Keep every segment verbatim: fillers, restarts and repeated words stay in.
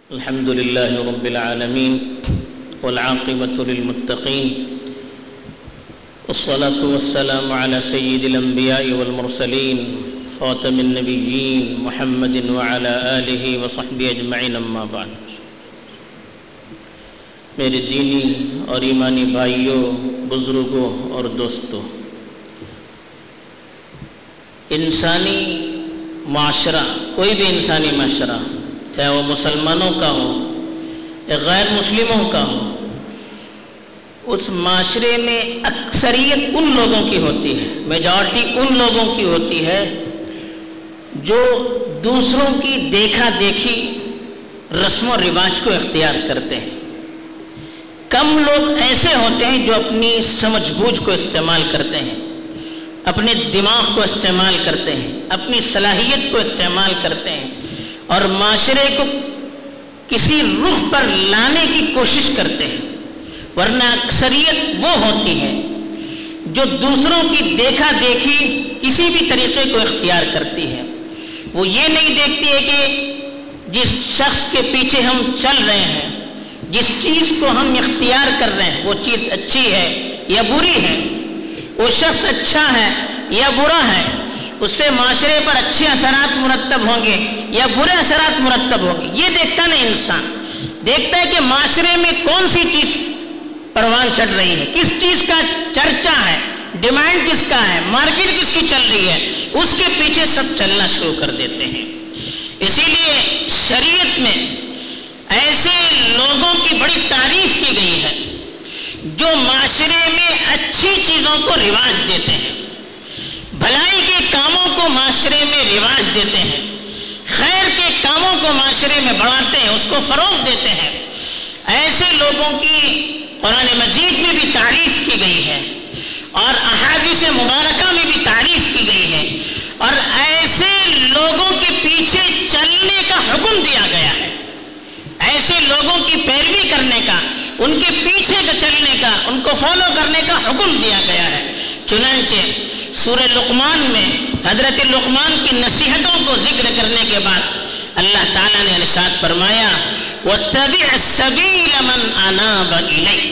الحمد لله رب العالمين والعاقبة للمتقين والصلاة والسلام على سيد الأنبياء والمرسلين خاتم النبيين محمد وعلى آله وصحبه أجمعين أما بعد. میرے دینی اور ایمانی بھائیوں، بزرگوں اور دوستوں، انسانی معاشرہ، کوئی بھی انسانی معاشرہ، چاہے وہ مسلمانوں کا ہو یا غیر مسلموں کا ہو، اس معاشرے میں اکثریت ان لوگوں کی ہوتی ہے، میجارٹی ان لوگوں کی ہوتی ہے جو دوسروں کی دیکھا دیکھی رسم و رواج کو اختیار کرتے ہیں. کم لوگ ایسے ہوتے ہیں جو اپنی سمجھ بوجھ کو استعمال کرتے ہیں، اپنے دماغ کو استعمال کرتے ہیں، اپنی صلاحیت کو استعمال کرتے ہیں اور معاشرے کو کسی رخ پر لانے کی کوشش کرتے ہیں. ورنہ اکثریت وہ ہوتی ہے جو دوسروں کی دیکھا دیکھی کسی بھی طریقے کو اختیار کرتی ہے. وہ یہ نہیں دیکھتی ہے کہ جس شخص کے پیچھے ہم چل رہے ہیں، جس چیز کو ہم اختیار کر رہے ہیں، وہ چیز اچھی ہے یا بری ہے، وہ شخص اچھا ہے یا برا ہے، اس سے معاشرے پر اچھے اثرات مرتب ہوں گے یا برے اثرات مرتب ہوں گے. یہ دیکھتا نہیں انسان، دیکھتا ہے کہ معاشرے میں کون سی چیز پروان چڑھ رہی ہے، کس چیز کا چرچا ہے، ڈیمانڈ کس کا ہے، مارکیٹ کس کی چل رہی ہے، اس کے پیچھے سب چلنا شروع کر دیتے ہیں. اسی لیے شریعت میں ایسے لوگوں کی بڑی تعریف کی گئی ہے جو معاشرے میں اچھی چیزوں کو رواج دیتے ہیں، بھلائی کے کاموں کو معاشرے میں رواج دیتے ہیں، خیر کے کاموں کو معاشرے میں بڑھاتے ہیں، اس کو فروغ دیتے ہیں. ایسے لوگوں کی قرآن مجید میں بھی تعریف کی گئی ہے اور احادیث مبارکہ میں بھی تعریف کی گئی ہے، اور ایسے لوگوں کے پیچھے چلنے کا حکم دیا گیا ہے، ایسے لوگوں کی پیروی کرنے کا، ان کے پیچھے چلنے کا، ان کو فالو کرنے کا حکم دیا گیا ہے. چنانچہ سورہ لقمان میں حضرت لقمان کی نصیحتوں کو ذکر کرنے کے بعد اللہ تعالیٰ نے ارشاد فرمایا وَاتَّبِعْ سَبِيلَ مَنْ أَنَابَ إِلَيْهِ.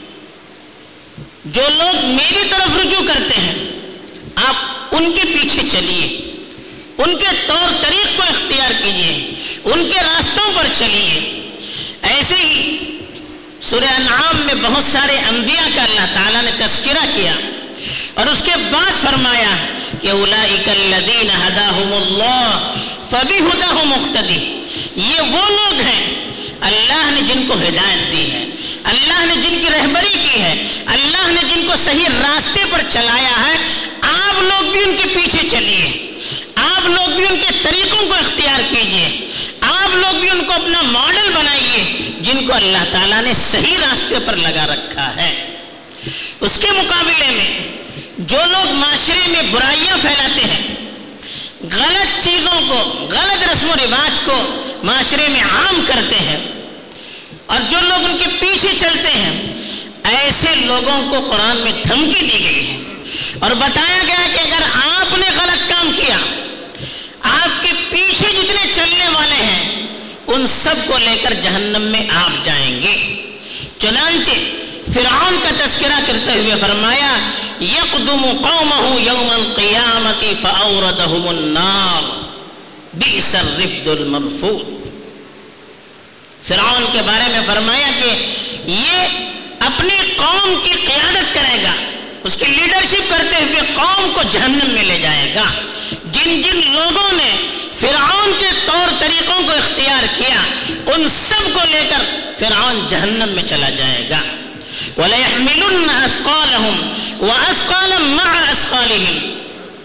جو لوگ میری طرف رجوع کرتے ہیں آپ ان کے پیچھے چلیے، ان کے طور طریق کو اختیار کیجیے، ان کے راستوں پر چلیے. ایسے ہی سورہ انعام میں بہت سارے انبیاء کا اللہ تعالیٰ نے تذکرہ کیا اور اس کے بعد فرمایا کہ اولئک الذین ھداھم اللہ فبہداہ مقتدی. یہ وہ لوگ ہیں اللہ نے جن کو ہدایت دی ہے، اللہ نے جن کی رہبری کی ہے، اللہ نے جن کو صحیح راستے پر چلایا ہے. آپ لوگ بھی ان کے پیچھے چلیے، آپ لوگ بھی ان کے طریقوں کو اختیار کیجئے، آپ لوگ بھی ان کو اپنا ماڈل بنائیے جن کو اللہ تعالیٰ نے صحیح راستے پر لگا رکھا ہے. اس کے مقابلے میں جو لوگ معاشرے میں برائیاں پھیلاتے ہیں، غلط چیزوں کو، غلط رسم و رواج کو معاشرے میں عام کرتے ہیں اور جو لوگ ان کے پیچھے چلتے ہیں، ایسے لوگوں کو قرآن میں دھمکی دی گئی ہے اور بتایا گیا کہ اگر آپ نے غلط کام کیا، آپ کے پیچھے جتنے چلنے والے ہیں ان سب کو لے کر جہنم میں آپ جائیں گے. چنانچہ فرعون کا تذکرہ کرتے ہوئے فرمایا یقدم قومہ یوم القیامت فاوردہم النار بئس الرفد المرفود. فرعون کے بارے میں فرمایا کہ یہ اپنی قوم کی قیادت کرے گا، اس کی لیڈرشپ کرتے ہوئے قوم کو جہنم میں لے جائے گا. جن جن لوگوں نے فرعون کے طور طریقوں کو اختیار کیا ان سب کو لے کر فرعون جہنم میں چلا جائے گا. وَلَيَحْمِلُنَّ أَثْقَالَهُمْ وَأَثْقَالًا مَعَ أَثْقَالِهِمْ.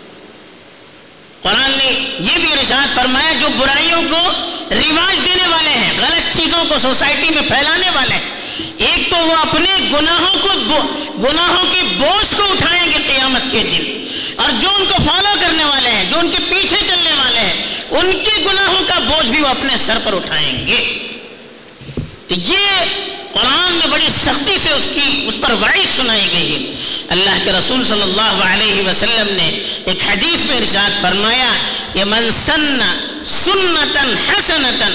قرآن نے یہ بھی ارشاد فرمایا جو برائیوں کو رواج دینے والے ہیں، غلط چیزوں کو سوسائٹی میں پھیلانے والے ہیں، ایک تو وہ اپنے گناہوں کو، گناہوں کے بوجھ کو اٹھائیں گے قیامت کے دن، اور جو ان کو فالو کرنے والے ہیں، جو ان کے پیچھے چلنے والے ہیں، ان کے گناہوں کا بوجھ بھی وہ اپنے سر پر اٹھائیں گے. تو یہ قرآن میں بڑی سختی سے اس کی اس پر وعید سنائی گئی ہے. اللہ کے رسول صلی اللہ علیہ وسلم نے ایک حدیث میں ارشاد فرمایا کہ من سن سنتا حسنتا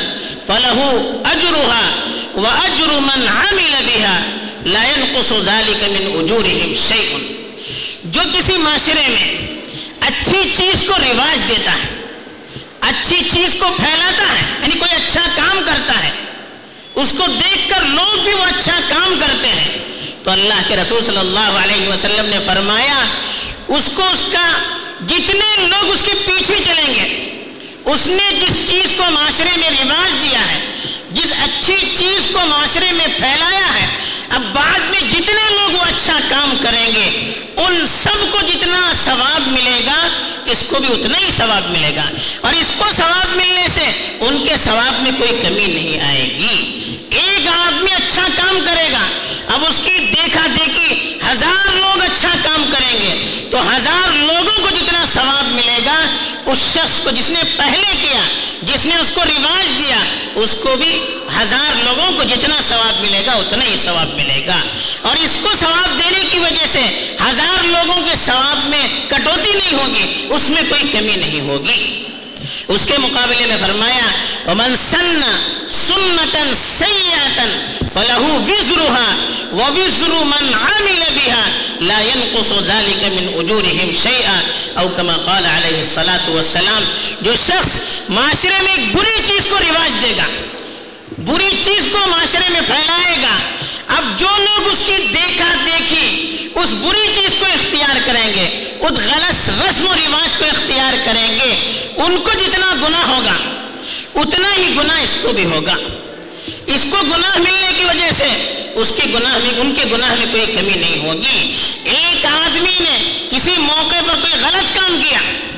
فلہ اجرھا واجر من عمل بها لا ينقص ذلك من اجورهم شیء. جو کسی معاشرے میں اچھی چیز کو رواج دیتا ہے، اچھی چیز کو پھیلاتا ہے، یعنی کوئی اچھا کام کرتا ہے، اس کو دیکھ کر لوگ بھی وہ اچھا کام کرتے ہیں، تو اللہ کے رسول صلی اللہ علیہ وسلم نے فرمایا اس کو اس کا جتنے لوگ اس کے پیچھے چلیں گے، اس نے جس چیز کو معاشرے میں رواج دیا ہے، جس اچھی چیز کو معاشرے میں پھیلایا ہے، اب بعد میں جتنے لوگ وہ اچھا کام کریں گے ان سب کو جتنا ثواب ملے گا اس کو بھی اتنا ہی ثواب ملے گا، اور اس کو ثواب ملنے سے ان کے ثواب میں کوئی کمی نہیں آئے گی. ایک آدمی اچھا کام کرے گا، اب اس کی دیکھا دیکھی ہزار لوگ اچھا کام کریں گے تو ہزار لوگوں کو جتنا ثواب ملے گا اس شخص کو جس نے پہلے کیا، جس نے اس کو رواج دیا، اس کو بھی ہزار لوگوں کو جتنا ثواب ملے گا اتنا ہی ثواب ملے گا. اور اس کو ثواب دینے کی وجہ سے ہزار لوگوں کے ثواب میں کٹوتی نہیں ہوگی، اس میں کوئی کمی نہیں ہوگی. اس کے مقابلے میں فرمایا وَمَنْ سَنَّ سُنَّةً سَيِّئَةً فَلَهُ وِزْرُهَا وَوِزْرُ مَنْ عَمِلَ بِهَا لَا يَنْقُصُ ذَلِكَ مِنْ أُجُورِهِمْ شَيْئًا أو كما قال علیہ الصلاۃ والسلام. جو شخص معاشرے میں ایک بری چیز کو رواج دے گا، بری چیز کو معاشرے میں پھیلائے گا، اب جو لوگ اس کی دیکھا دیکھی اس بری چیز کو اختیار کریں گے، اس غلط رسم و رواج کو اختیار کریں گے، ان کو جتنا گناہ ہوگا اتنا ہی گناہ اس کو بھی ہوگا. اس کو گناہ ملنے کی وجہ سے اس کے گناہ میں ان کے گناہ میں کوئی کمی نہیں ہوگی. ایک آدمی نے کسی موقع پر کوئی غلط کام کیا،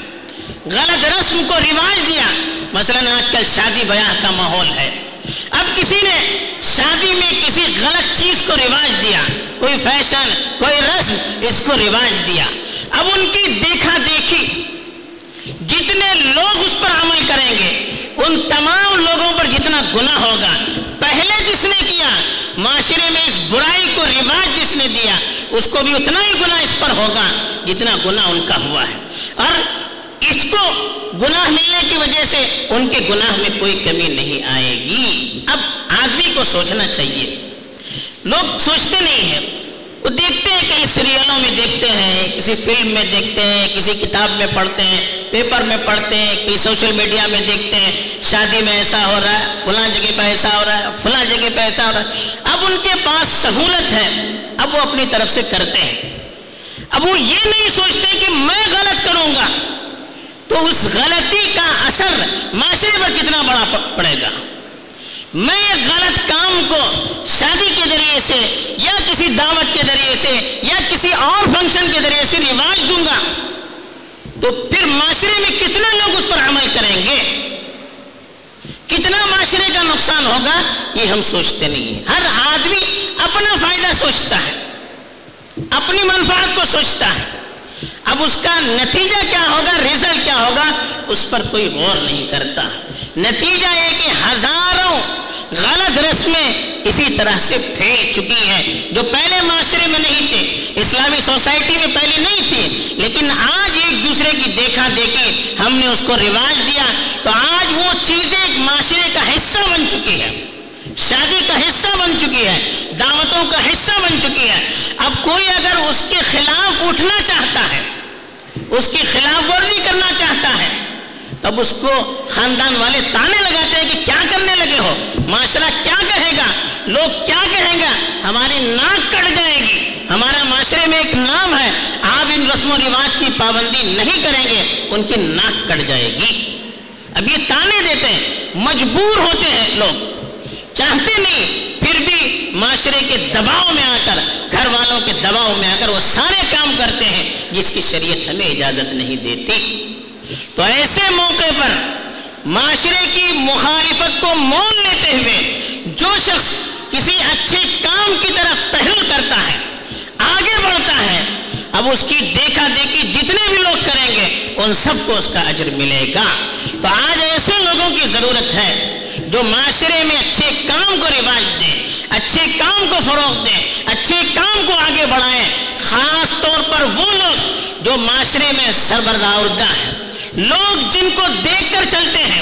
غلط رسم کو رواج دیا، مثلا آج کل شادی بیاہ کا ماحول ہے، اب کسی نے شادی میں کسی غلط چیز کو رواج دیا، کوئی فیشن کوئی رسم اس کو رواج دیا، اب ان کی دیکھا دیکھی جتنے لوگ اس پر عمل کریں گے ان تمام لوگوں پر جتنا گناہ ہوگا، پہلے جس نے کیا معاشرے میں اس برائی کو رواج جس نے دیا اس کو بھی اتنا ہی گناہ اس پر ہوگا جتنا گناہ ان کا ہوا ہے، اور اس کو گناہ ملنے کی وجہ سے ان کے گناہ میں کوئی کمی نہیں آئے گی. اب آدمی کو سوچنا چاہیے، لوگ سوچتے نہیں ہیں، وہ دیکھتے ہیں کہیں سیریلوں میں دیکھتے ہیں، کسی فلم میں دیکھتے ہیں، کسی کتاب میں پڑھتے ہیں، پیپر میں پڑھتے ہیں، کہیں سوشل میڈیا میں دیکھتے ہیں شادی میں ایسا ہو رہا ہے، فلاں جگہ پہ ایسا ہو رہا ہے، فلاں جگہ پہ ایسا ہو رہا ہے. اب ان کے پاس سہولت ہے، اب وہ اپنی طرف سے کرتے ہیں. اب وہ یہ نہیں سوچتے کہ میں غلط کروں گا تو اس غلطی کا اثر معاشرے پر کتنا بڑا پڑے گا. میں ایک غلط کام کو شادی کے ذریعے سے یا کسی دعوت کے ذریعے سے یا کسی اور فنکشن کے ذریعے سے رواج دوں گا تو پھر معاشرے میں کتنے لوگ اس پر عمل کریں گے، کتنا معاشرے کا نقصان ہوگا، یہ ہم سوچتے نہیں ہیں. ہر آدمی اپنا فائدہ سوچتا ہے، اپنی منفعت کو سوچتا ہے، اب اس کا نتیجہ کیا ہوگا، رزلٹ کیا ہوگا، اس پر کوئی غور نہیں کرتا. نتیجہ یہ کہ ہزاروں غلط رسمیں اسی طرح سے پھیل چکی ہیں جو پہلے معاشرے میں نہیں تھے، اسلامی سوسائٹی میں پہلے نہیں تھی، لیکن آج ایک دوسرے کی دیکھا دیکھی ہم نے اس کو رواج دیا تو آج وہ چیزیں ایک معاشرے کا حصہ بن چکی ہے، شادی کا حصہ بن چکی ہے، دعوتوں کا حصہ بن چکی ہے. اب کوئی اگر اس کے خلاف اٹھنا چاہتا ہے، اس کی خلاف ورزی کرنا چاہتا ہے، تب اس کو خاندان والے تانے لگاتے ہیں کہ کیا کرنے لگے ہو، معاشرہ کیا کہے گا، لوگ کیا کہیں گا، ہماری ناک کٹ جائے گی، ہمارا معاشرے میں ایک نام ہے، آپ ان رسم و رواج کی پابندی نہیں کریں گے ان کی ناک کٹ جائے گی. اب یہ تانے دیتے ہیں، مجبور ہوتے ہیں، لوگ چاہتے نہیں، پھر بھی معاشرے کے دباؤ میں آ کر، گھر والوں کے دباؤ میں آ کر وہ سارے کام کرتے ہیں جس کی شریعت ہمیں اجازت نہیں دیتی. تو ایسے موقع پر معاشرے کی مخالفت کو مول لیتے ہوئے جو شخص کسی اچھے کام کی طرف پہل کرتا ہے، آگے بڑھتا ہے، اب اس کی دیکھا دیکھی جتنے بھی لوگ کریں گے ان سب کو اس کا اجر ملے گا. تو آج ایسے لوگوں کی ضرورت ہے جو معاشرے میں اچھے کام کو رواج دیں، اچھے کام کو فروغ دیں، اچھے کام کو آگے بڑھائیں. خاص طور پر وہ لوگ جو معاشرے میں سربراہ ہیں، لوگ جن کو دیکھ کر چلتے ہیں،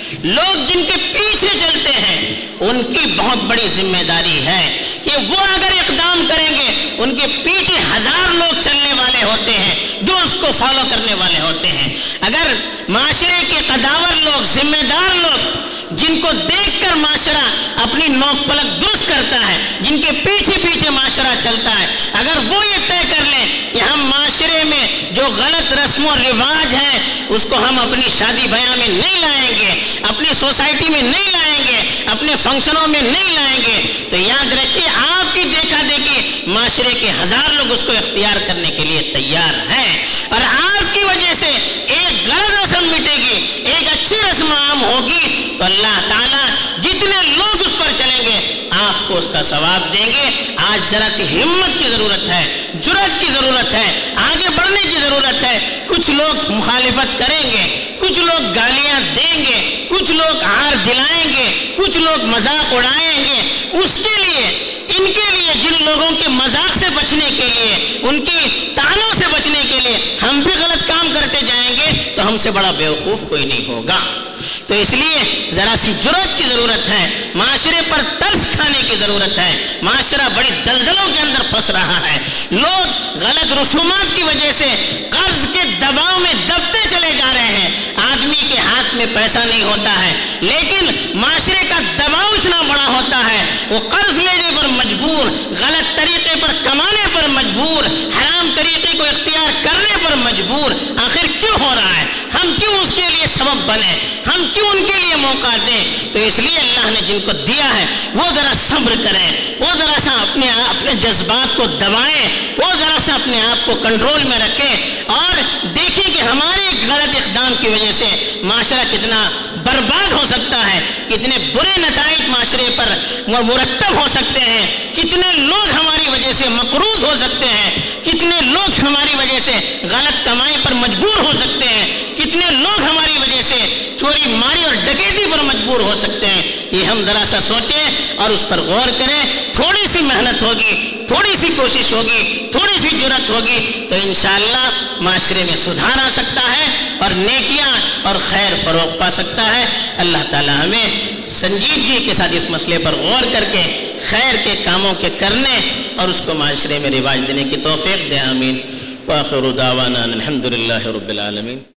لوگ جن کے پیچھے چلتے ہیں ان کی بہت بڑی ذمہ داری ہے کہ وہ اگر اقدام کریں گے ان کے پیچھے ہزار لوگ چلنے والے ہوتے ہیں جو اس کو فالو کرنے والے ہوتے ہیں. اگر معاشرے کے قداور لوگ، ذمہ دار لوگ جن کو دیکھ کر معاشرہ اپنی نوک پلک درست کرتا ہے، جن کے پیچھے پیچھے معاشرہ چلتا ہے، اگر وہ یہ طے کر لیں کہ ہم معاشرے میں جو غلط رسم و رواج ہیں اس کو ہم اپنی شادی بیاہ میں نہیں لائیں گے، اپنی سوسائٹی میں نہیں لائیں گے، اپنے فنکشنوں میں نہیں لائیں گے، تو یاد رکھیے آپ کی دیکھا دیکھی معاشرے کے ہزار لوگ اس کو اختیار کرنے کے لیے تیار ہیں، اور آپ کی وجہ سے ایک غلط رسم مٹے گی، ایک اچھی رسم عام ہوگی، تو اللہ تعالیٰ جتنے لوگ اس پر چلیں گے آپ کو اس کا ثواب دیں گے. آج ذرا سی ہمت کی ضرورت ہے، جرأت کی ضرورت ہے، آگے بڑھنے کی ضرورت ہے. کچھ لوگ مخالفت کریں گے، کچھ لوگ گالیاں دیں گے، کچھ لوگ ہار دلائیں گے، کچھ لوگ مذاق اڑائیں گے. اس کے لیے، ان کے لیے، جن لوگوں کے مذاق سے بچنے کے لیے، ان کی طعنوں سے بچنے کے لیے ہم بھی غلط کام کرتے جائیں گے تو ہم سے بڑا بیوقوف کوئی نہیں ہوگا. تو اس لیے ذرا سی جرأت کی ضرورت ہے، معاشرے پر ترس کھانے کی ضرورت ہے. معاشرہ بڑی دلدلوں کے اندر پھنس رہا ہے. لوگ غلط رسومات کی وجہ سے قرض کے دباؤ میں دبتے چلے جا رہے ہیں. آدمی کے ہاتھ میں پیسہ نہیں ہوتا ہے لیکن معاشرے کا دباؤ اتنا بڑا ہوتا ہے، وہ قرض لینے پر مجبور، غلط طریقے پر کمانے پر مجبور، حرام طریقے کو اختیار کرنے پر مجبور. آخر کیوں ہو رہا ہے؟ ہم کیوں اس کے لیے سبب بنے؟ ہم کیوں ان کے لیے موقع دیں؟ تو اس لیے اللہ نے جن کو دیا ہے وہ ذرا صبر کریں، وہ ذرا سا اپنے اپنے جذبات کو دبائیں، وہ ذرا سا اپنے آپ کو کنٹرول میں رکھیں اور دیکھیں کہ ہمارے غلط اقدام کی وجہ سے معاشرہ کتنا برباد ہو سکتا ہے، کتنے برے نتائج معاشرے پر مرتب ہو سکتے ہیں، کتنے لوگ ہماری وجہ سے مقروض ہو سکتے ہیں، کتنے لوگ ہماری وجہ سے غلط کمائی پر مجبور ہو سکتے ہیں، کتنے لوگ ہماری وجہ سے چوری ماری اور ڈکیتی پر مجبور ہو سکتے ہیں. یہ ہم ذرا سا سوچیں اور اس پر غور کریں. تھوڑی سی محنت ہوگی، تھوڑی سی کوشش ہوگی، تھوڑی سی جرأت ہوگی تو انشاءاللہ معاشرے میں سدھار آ سکتا ہے اور نیکیاں اور خیر فروغ پا سکتا ہے. اللہ تعالی ہمیں سنجیدگی کے ساتھ اس مسئلے پر غور کر کے خیر کے کاموں کے کرنے اور اس کو معاشرے میں رواج دینے کی توفیق دے. آمین. وآخر دعوانا الحمد للہ رب العالمین.